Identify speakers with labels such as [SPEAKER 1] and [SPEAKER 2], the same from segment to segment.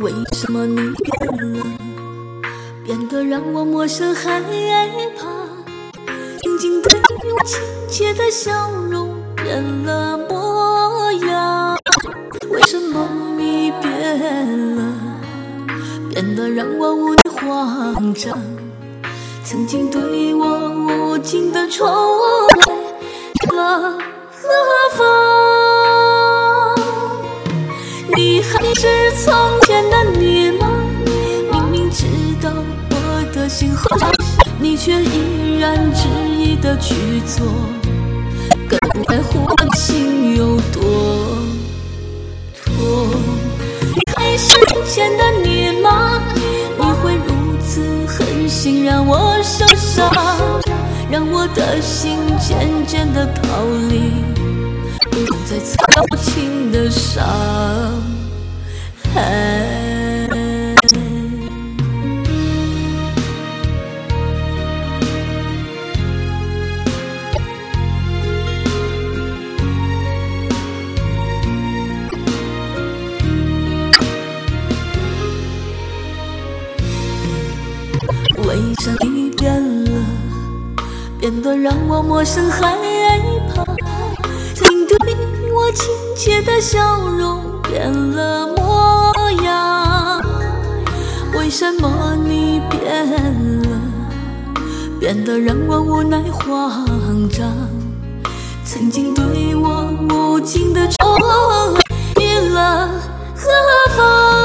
[SPEAKER 1] 为什么你变了，变得让我陌生害怕？曾经对我亲切的笑容变了模样，为什么你变了，变得让我无地慌张？曾经对我无尽的宠爱去了何方？你还是从前的你吗？明明知道我的心会伤，你却依然执意的去做，更不在乎我的心有多痛。你还是从前的你吗？你会如此狠心让我受伤，让我的心渐渐的逃离，不再擦我情的伤害。为什么你变了，变得让我陌生害怕？曾经对我亲切的笑容变了模样，为什么你变了，变得让我无奈慌张？曾经对我无尽的宠爱去了何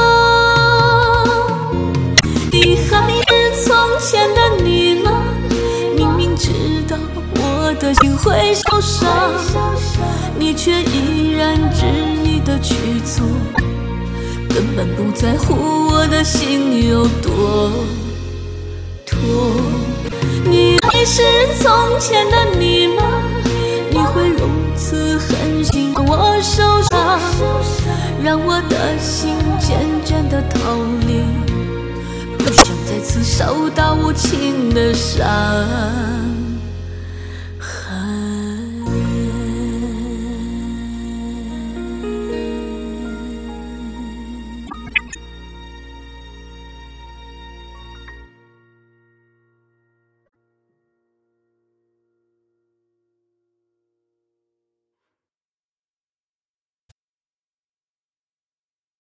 [SPEAKER 1] 方？你还是从前的你吗？明明知道我的心会受伤，你却依然执意的去做，根本不在乎我的心有多痛。你还是从前的你吗？你会如此狠心让我受伤，让我的心渐渐的逃离，不想再次受到无情的伤。